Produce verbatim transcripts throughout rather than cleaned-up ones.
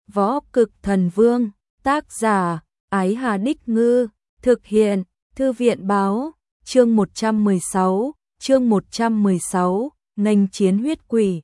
Võ Cực Thần Vương, tác giả, Ái Hà Đích Ngư, thực hiện, Thư viện Báo, chương một trăm mười sáu, chương một trăm mười sáu, nghênh chiến huyết quỷ.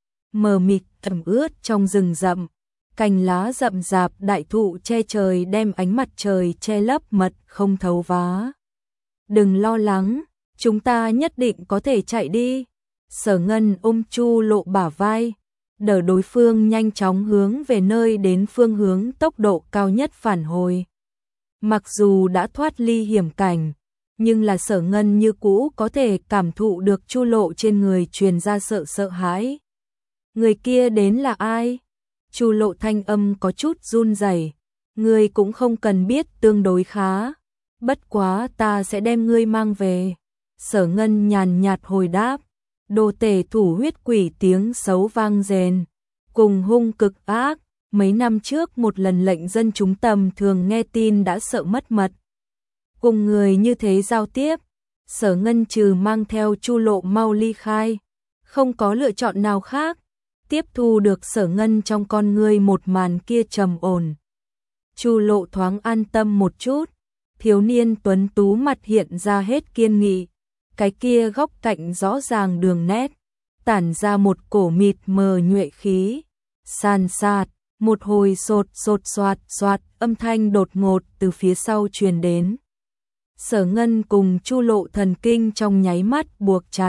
Mờ mịt ẩm ướt trong rừng rậm, cành lá rậm rạp đại thụ che trời đem ánh mặt trời che lấp mật không thấu vá. Đừng lo lắng, chúng ta nhất định có thể chạy đi. Sở Ngân ôm Chu Lộ bả vai, đỡ đối phương nhanh chóng hướng về nơi đến phương hướng tốc độ cao nhất phản hồi. Mặc dù đã thoát ly hiểm cảnh, nhưng là Sở Ngân như cũ có thể cảm thụ được Chu Lộ trên người truyền ra sợ sợ hãi. Người kia đến là ai? Chu Lộ thanh âm có chút run rẩy. Ngươi cũng không cần biết, tương đối khá. Bất quá ta sẽ đem ngươi mang về. Sở Ngân nhàn nhạt hồi đáp. Đồ tể thủ huyết quỷ tiếng xấu vang rền, cùng hung cực ác. Mấy năm trước một lần lệnh dân chúng tầm thường nghe tin đã sợ mất mật. Cùng người như thế giao tiếp, Sở Ngân trừ mang theo Chu Lộ mau ly khai, không có lựa chọn nào khác. Tiếp thu được Sở Ngân trong con ngươi một màn kia trầm ổn. Chu Lộ thoáng an tâm một chút, thiếu niên tuấn tú mặt hiện ra hết kiên nghị, cái kia góc cạnh rõ ràng đường nét, tản ra một cổ mịt mờ nhuệ khí. San sạt, một hồi sột sột soạt soạt, âm thanh đột ngột từ phía sau truyền đến. Sở Ngân cùng Chu Lộ thần kinh trong nháy mắt buộc chặt.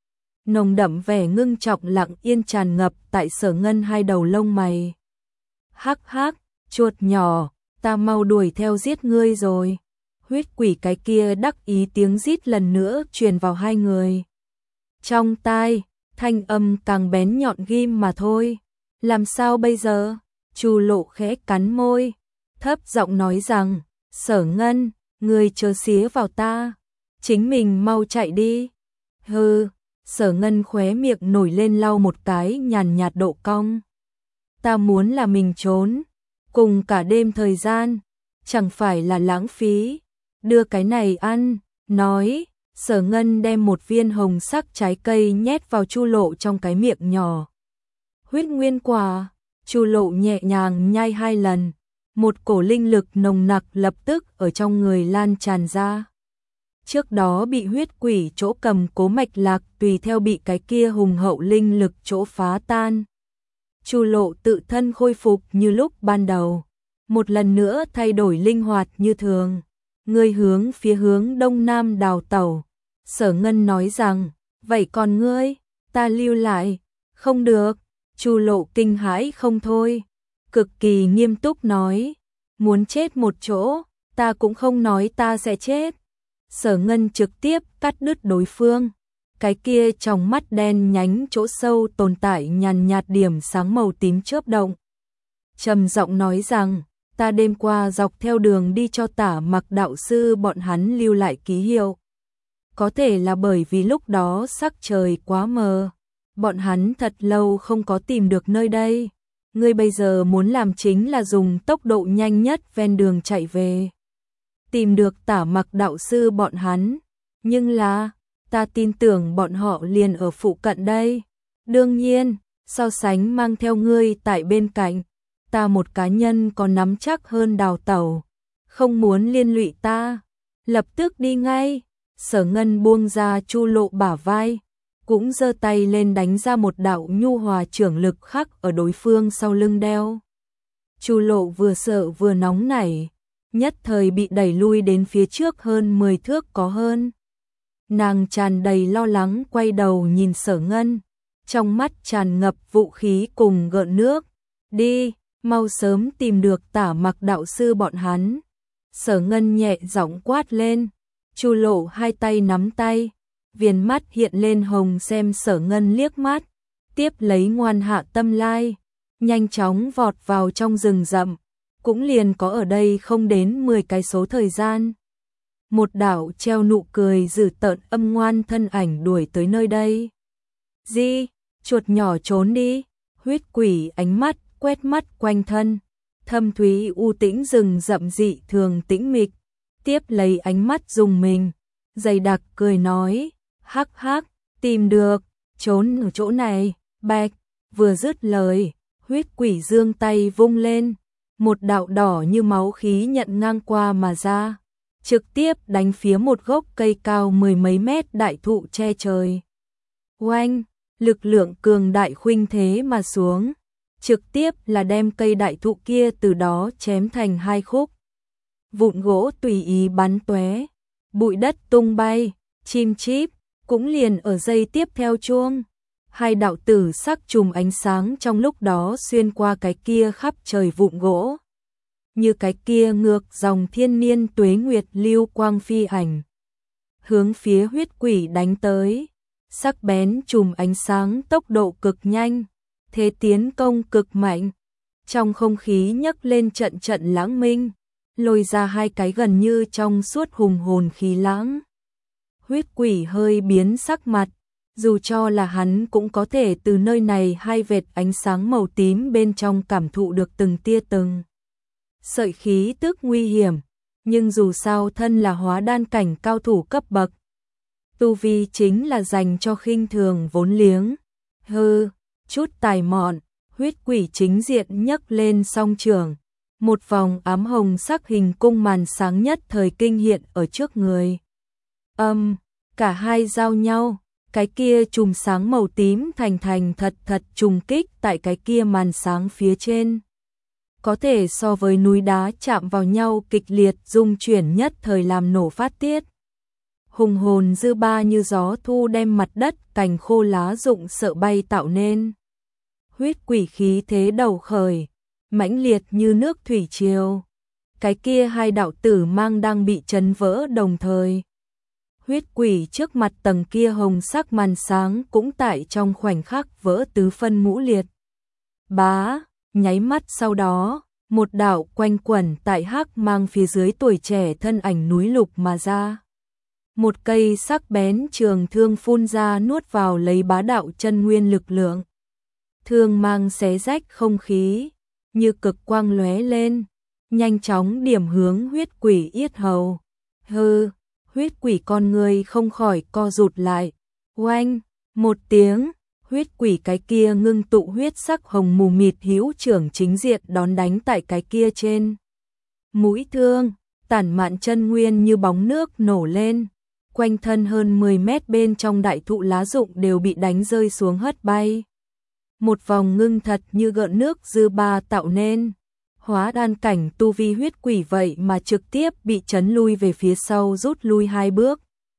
Nồng đậm vẻ ngưng trọng lặng yên tràn ngập tại Sở Ngân hai đầu lông mày. Hắc hắc, chuột nhỏ, ta mau đuổi theo giết ngươi rồi. Huyết quỷ cái kia đắc ý tiếng rít lần nữa truyền vào hai người. Trong tai, thanh âm càng bén nhọn ghim mà thôi. Làm sao bây giờ? Chu Lộ khẽ cắn môi, thấp giọng nói rằng, Sở Ngân, ngươi chớ xía vào ta, chính mình mau chạy đi. Hừ. Sở Ngân khóe miệng nổi lên lau một cái nhàn nhạt độ cong. Ta muốn là mình trốn, cùng cả đêm thời gian, chẳng phải là lãng phí. Đưa cái này ăn, nói, Sở Ngân đem một viên hồng sắc trái cây nhét vào Chu Lộ trong cái miệng nhỏ. Huyết nguyên quả, Chu Lộ nhẹ nhàng nhai hai lần, một cổ linh lực nồng nặc lập tức ở trong người lan tràn ra. Trước đó bị huyết quỷ chỗ cầm cố mạch lạc tùy theo bị cái kia hùng hậu linh lực chỗ phá tan. Chu Lộ tự thân khôi phục như lúc ban đầu, một lần nữa thay đổi linh hoạt như thường. Ngươi hướng phía hướng đông nam đào tẩu. Sở Ngân nói rằng, vậy còn ngươi, ta lưu lại. Không được. Chu Lộ kinh hãi không thôi, cực kỳ nghiêm túc nói, muốn chết một chỗ, ta cũng không nói ta sẽ chết. Sở Ngân trực tiếp cắt đứt đối phương. Cái kia trong mắt đen nhánh chỗ sâu tồn tại nhàn nhạt điểm sáng màu tím chớp động. Trầm giọng nói rằng, ta đêm qua dọc theo đường đi cho Tả Mặc đạo sư bọn hắn lưu lại ký hiệu. Có thể là bởi vì lúc đó sắc trời quá mờ, bọn hắn thật lâu không có tìm được nơi đây. Ngươi bây giờ muốn làm chính là dùng tốc độ nhanh nhất ven đường chạy về, tìm được Tả Mặc đạo sư bọn hắn. Nhưng là, ta tin tưởng bọn họ liền ở phụ cận đây. Đương nhiên, so sánh mang theo ngươi tại bên cạnh, ta một cá nhân có nắm chắc hơn đào tẩu. Không muốn liên lụy ta, lập tức đi ngay. Sở Ngân buông ra Chu Lộ bả vai, cũng giơ tay lên đánh ra một đạo nhu hòa trưởng lực khắc ở đối phương sau lưng đeo. Chu Lộ vừa sợ vừa nóng nảy, nhất thời bị đẩy lui đến phía trước hơn mười thước có hơn. Nàng tràn đầy lo lắng quay đầu nhìn Sở Ngân, trong mắt tràn ngập vũ khí cùng gợn nước. Đi, mau sớm tìm được Tả Mặc đạo sư bọn hắn. Sở Ngân nhẹ giọng quát lên. Chu Lộ hai tay nắm tay, viền mắt hiện lên hồng xem Sở Ngân liếc mắt, tiếp lấy ngoan hạ tâm lai, nhanh chóng vọt vào trong rừng rậm, cũng liền có ở đây không đến mười cái số thời gian. Một đạo treo nụ cười dữ tợn âm ngoan thân ảnh đuổi tới nơi đây. Di, chuột nhỏ trốn đi. Huyết quỷ ánh mắt quét mắt quanh thân, thâm thúy u tĩnh rừng rậm dị thường tĩnh mịch, tiếp lấy ánh mắt dùng mình, dày đặc cười nói, hắc hắc, tìm được, trốn ở chỗ này. Bạch, vừa dứt lời, Huyết quỷ giương tay vung lên, một đạo đỏ như máu khí nhận ngang qua mà ra, trực tiếp đánh phía một gốc cây cao mười mấy mét đại thụ che trời. Oanh, lực lượng cường đại khuynh thế mà xuống, trực tiếp là đem cây đại thụ kia từ đó chém thành hai khúc. Vụn gỗ tùy ý bắn tóe, bụi đất tung bay, chim chíp cũng liền ở giây tiếp theo chuông. Hai đạo tử sắc chùm ánh sáng trong lúc đó xuyên qua cái kia khắp trời vụn gỗ. Như cái kia ngược dòng thiên niên tuế nguyệt lưu quang phi ảnh. Hướng phía huyết quỷ đánh tới, sắc bén chùm ánh sáng tốc độ cực nhanh, thế tiến công cực mạnh. Trong không khí nhấc lên trận trận lãng minh, lôi ra hai cái gần như trong suốt hùng hồn khí lãng. Huyết quỷ hơi biến sắc mặt, dù cho là hắn cũng có thể từ nơi này hai vệt ánh sáng màu tím bên trong cảm thụ được từng tia từng sợi khí tức nguy hiểm, nhưng dù sao thân là hóa đan cảnh cao thủ cấp bậc, tu vi chính là dành cho khinh thường vốn liếng. Hừ, chút tài mọn, huyết quỷ chính diện nhấc lên song trường, một vòng ám hồng sắc hình cung màn sáng nhất thời kinh hiện ở trước người. Âm, um, cả hai giao nhau, cái kia chùm sáng màu tím thành thành thật thật trùng kích tại cái kia màn sáng phía trên. Có thể so với núi đá chạm vào nhau kịch liệt rung chuyển nhất thời làm nổ phát tiết. Hùng hồn dư ba như gió thu đem mặt đất cành khô lá rụng sợ bay tạo nên. Huyết quỷ khí thế đầu khởi, mãnh liệt như nước thủy triều. Cái kia hai đạo tử mang đang bị chấn vỡ đồng thời. Huyết quỷ trước mặt tầng kia hồng sắc màn sáng cũng tại trong khoảnh khắc vỡ tứ phân ngũ liệt. Bá, nháy mắt sau đó, một đạo quanh quẩn tại hắc mang phía dưới tuổi trẻ thân ảnh núi lục mà ra. Một cây sắc bén trường thương phun ra nuốt vào lấy bá đạo chân nguyên lực lượng. Thương mang xé rách không khí, như cực quang lóe lên, nhanh chóng điểm hướng huyết quỷ yết hầu. Hừ, huyết quỷ con người không khỏi co rụt lại. Oanh, một tiếng, huyết quỷ cái kia ngưng tụ huyết sắc hồng mù mịt hữu trưởng chính diện đón đánh tại cái kia trên. Mũi thương, tản mạn chân nguyên như bóng nước nổ lên, quanh thân hơn mười mét bên trong đại thụ lá rụng đều bị đánh rơi xuống hất bay. Một vòng ngưng thật như gợn nước dư ba tạo nên. Hóa đan cảnh tu vi huyết quỷ vậy mà trực tiếp bị chấn lui về phía sau rút lui hai bước.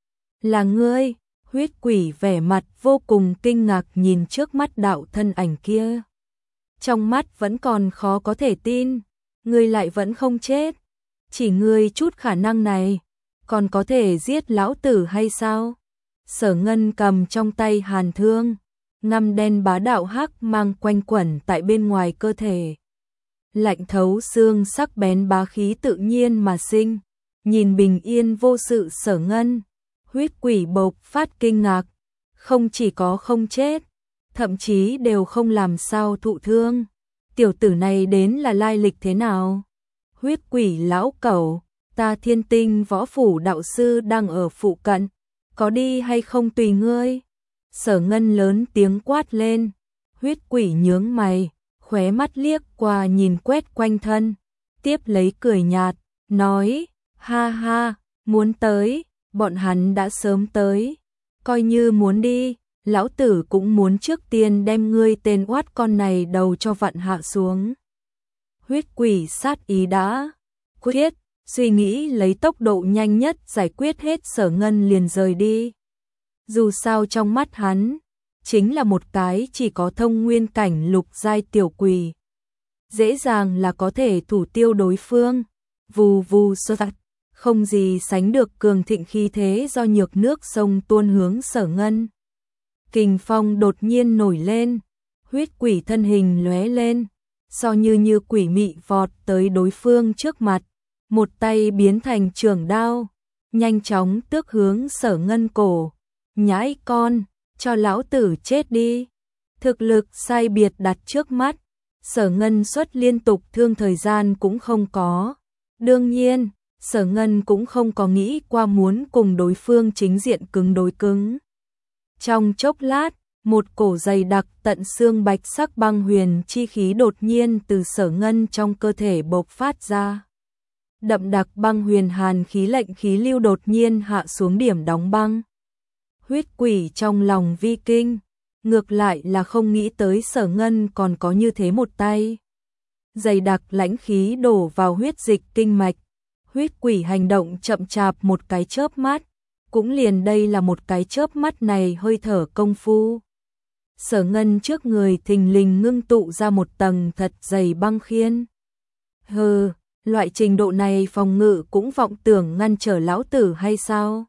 Là ngươi, huyết quỷ vẻ mặt vô cùng kinh ngạc nhìn trước mắt đạo thân ảnh kia. Trong mắt vẫn còn khó có thể tin, ngươi lại vẫn không chết. Chỉ ngươi chút khả năng này, còn có thể giết lão tử hay sao? Sở Ngân cầm trong tay hàn thương, ngăm đen bá đạo hắc mang quanh quẩn tại bên ngoài cơ thể. Lạnh thấu xương sắc bén bá khí tự nhiên mà sinh, nhìn bình yên vô sự Sở Ngân, huyết quỷ bộc phát kinh ngạc, không chỉ có không chết, thậm chí đều không làm sao thụ thương. Tiểu tử này đến là lai lịch thế nào? Huyết quỷ lão cẩu, ta Thiên Tinh võ phủ đạo sư đang ở phụ cận, có đi hay không tùy ngươi. Sở Ngân lớn tiếng quát lên, huyết quỷ nhướng mày, khóe mắt liếc qua nhìn quét quanh thân, tiếp lấy cười nhạt, nói, ha ha, muốn tới, bọn hắn đã sớm tới, coi như muốn đi, lão tử cũng muốn trước tiên đem ngươi tên oát con này đầu cho vặn hạ xuống. Huyết quỷ sát ý đã quyết, suy nghĩ lấy tốc độ nhanh nhất giải quyết hết Sở Ngân liền rời đi. Dù sao trong mắt hắn, chính là một cái chỉ có thông nguyên cảnh lục giai tiểu quỷ. Dễ dàng là có thể thủ tiêu đối phương, vù vù sơ tạch, không gì sánh được cường thịnh khí thế do nhược nước sông tuôn hướng Sở Ngân. Kình phong đột nhiên nổi lên, huyết quỷ thân hình lóe lên, so như như quỷ mị vọt tới đối phương trước mặt, một tay biến thành trường đao, nhanh chóng tước hướng Sở Ngân cổ. Nhãi con, cho lão tử chết đi. Thực lực sai biệt đặt trước mắt, Sở Ngân xuất liên tục thương thời gian cũng không có. Đương nhiên, Sở Ngân cũng không có nghĩ qua muốn cùng đối phương chính diện cứng đối cứng. Trong chốc lát, một cổ dày đặc tận xương bạch sắc băng huyền chi khí đột nhiên từ Sở Ngân trong cơ thể bộc phát ra. Đậm đặc băng huyền hàn khí lệnh khí lưu đột nhiên hạ xuống điểm đóng băng. Huyết quỷ trong lòng vi kinh, ngược lại là không nghĩ tới Sở Ngân còn có như thế một tay. Dày đặc lãnh khí đổ vào huyết dịch kinh mạch, huyết quỷ hành động chậm chạp một cái chớp mắt, cũng liền đây là một cái chớp mắt này hơi thở công phu. Sở Ngân trước người thình lình ngưng tụ ra một tầng thật dày băng khiên. Hừ, loại trình độ này phòng ngự cũng vọng tưởng ngăn trở lão tử hay sao?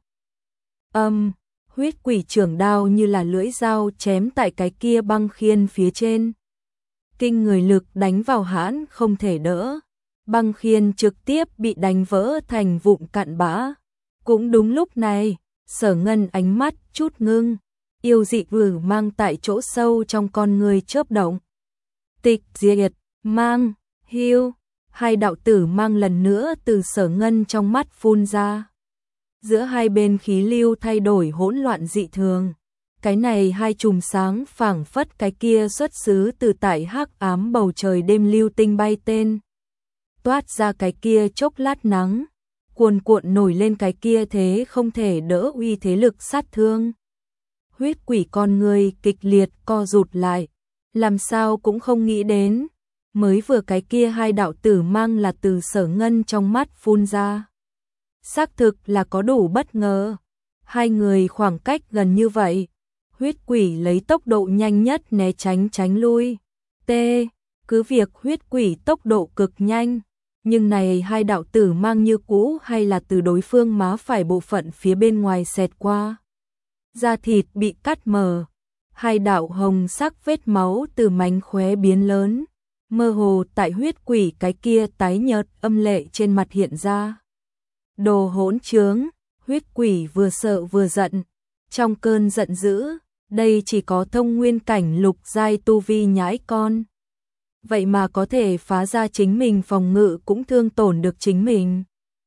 Âm, huyết quỷ trưởng đao như là lưỡi dao chém tại cái kia băng khiên phía trên. Kinh người lực đánh vào hãn không thể đỡ. Băng khiên trực tiếp bị đánh vỡ thành vụn cặn bã. Cũng đúng lúc này, Sở Ngân ánh mắt chút ngưng, yêu dị vử mang tại chỗ sâu trong con người chớp động. Tịch diệt, mang, hưu, hai đạo tử mang lần nữa từ Sở Ngân trong mắt phun ra. Giữa hai bên khí lưu thay đổi hỗn loạn dị thường. Cái này hai chùm sáng phảng phất cái kia xuất xứ từ tại hắc ám bầu trời đêm lưu tinh bay tên. Toát ra cái kia chốc lát nắng, cuồn cuộn nổi lên cái kia thế không thể đỡ uy thế lực sát thương. Huyết quỷ con người kịch liệt co rụt lại, làm sao cũng không nghĩ đến, mới vừa cái kia hai đạo tử mang là từ Sở Ngân trong mắt phun ra. Xác thực là có đủ bất ngờ, hai người khoảng cách gần như vậy, huyết quỷ lấy tốc độ nhanh nhất né tránh tránh lui. T, cứ việc huyết quỷ tốc độ cực nhanh, nhưng này hai đạo tử mang như cũ hay là từ đối phương má phải bộ phận phía bên ngoài xẹt qua. Da thịt bị cắt mờ, hai đạo hồng sắc vết máu từ mánh khóe biến lớn, mơ hồ tại huyết quỷ cái kia tái nhợt âm lệ trên mặt hiện ra. Đồ hỗn trướng, huyết quỷ vừa sợ vừa giận, trong cơn giận dữ, đây chỉ có thông nguyên cảnh lục giai tu vi nhãi con. Vậy mà có thể phá ra chính mình phòng ngự cũng thương tổn được chính mình.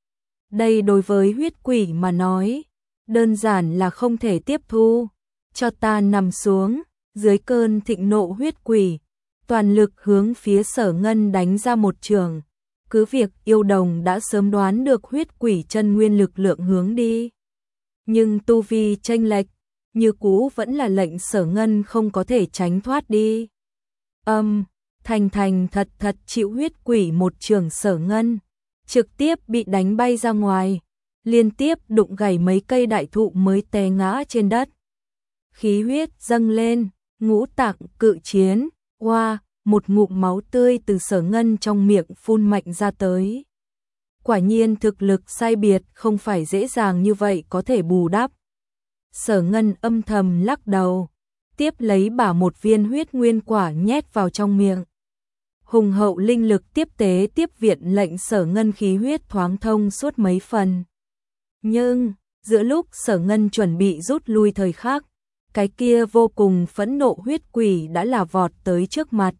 Đây đối với huyết quỷ mà nói, đơn giản là không thể tiếp thu. Cho ta nằm xuống, dưới cơn thịnh nộ huyết quỷ, toàn lực hướng phía Sở Ngân đánh ra một trường. Cứ việc yêu đồng đã sớm đoán được huyết quỷ chân nguyên lực lượng hướng đi. Nhưng tu vi chênh lệch, như cũ vẫn là lệnh Sở Ngân không có thể tránh thoát đi. Âm, thành thành thật thật chịu huyết quỷ một trường Sở Ngân, trực tiếp bị đánh bay ra ngoài, liên tiếp đụng gãy mấy cây đại thụ mới té ngã trên đất. Khí huyết dâng lên, ngũ tạng cự chiến, oa, một ngụm máu tươi từ Sở Ngân trong miệng phun mạnh ra tới. Quả nhiên thực lực sai biệt không phải dễ dàng như vậy có thể bù đắp. Sở Ngân âm thầm lắc đầu, tiếp lấy bả một viên huyết nguyên quả nhét vào trong miệng. Hùng hậu linh lực tiếp tế tiếp viện lệnh Sở Ngân khí huyết thoáng thông suốt mấy phần. Nhưng, giữa lúc Sở Ngân chuẩn bị rút lui thời khắc, cái kia vô cùng phẫn nộ huyết quỷ đã là vọt tới trước mặt.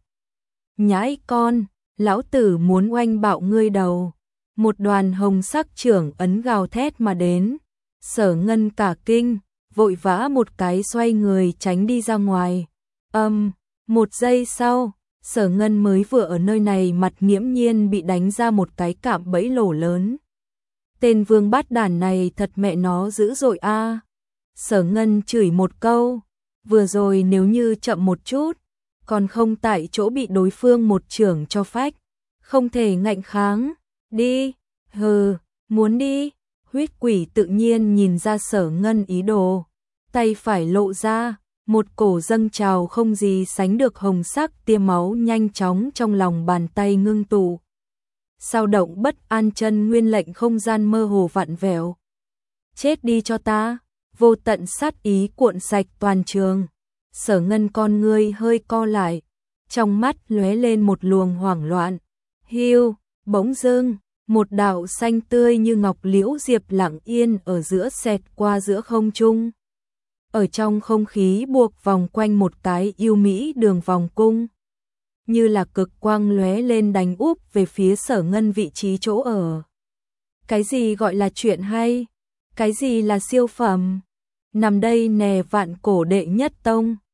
Nhãi con, lão tử muốn oanh bạo ngươi đầu. Một đoàn hồng sắc trưởng ấn gào thét mà đến. Sở Ngân cả kinh, vội vã một cái xoay người tránh đi ra ngoài. Âm, một giây sau, Sở Ngân mới vừa ở nơi này mặt nghiễm nhiên bị đánh ra một cái cạm bẫy lỗ lớn. Tên vương bát đản này thật mẹ nó dữ dội a. Sở Ngân chửi một câu, vừa rồi nếu như chậm một chút, còn không tại chỗ bị đối phương một chưởng cho phách, không thể ngạnh kháng. Đi, hừ, muốn đi. Huyết quỷ tự nhiên nhìn ra Sở Ngân ý đồ, tay phải lộ ra, một cổ dâng trào không gì sánh được hồng sắc tia máu nhanh chóng trong lòng bàn tay ngưng tụ. Sao động bất an chân nguyên lệnh không gian mơ hồ vặn vẹo. Chết đi cho ta, vô tận sát ý cuộn sạch toàn trường. Sở Ngân con ngươi hơi co lại, trong mắt lóe lên một luồng hoảng loạn. Hiu, bỗng dưng, một đạo xanh tươi như ngọc liễu diệp lặng yên ở giữa xẹt qua giữa không trung. Ở trong không khí buộc vòng quanh một cái yêu mỹ đường vòng cung, như là cực quang lóe lên đánh úp về phía Sở Ngân vị trí chỗ ở. Cái gì gọi là chuyện hay? Cái gì là siêu phẩm? Nằm đây nè vạn cổ đệ nhất tông.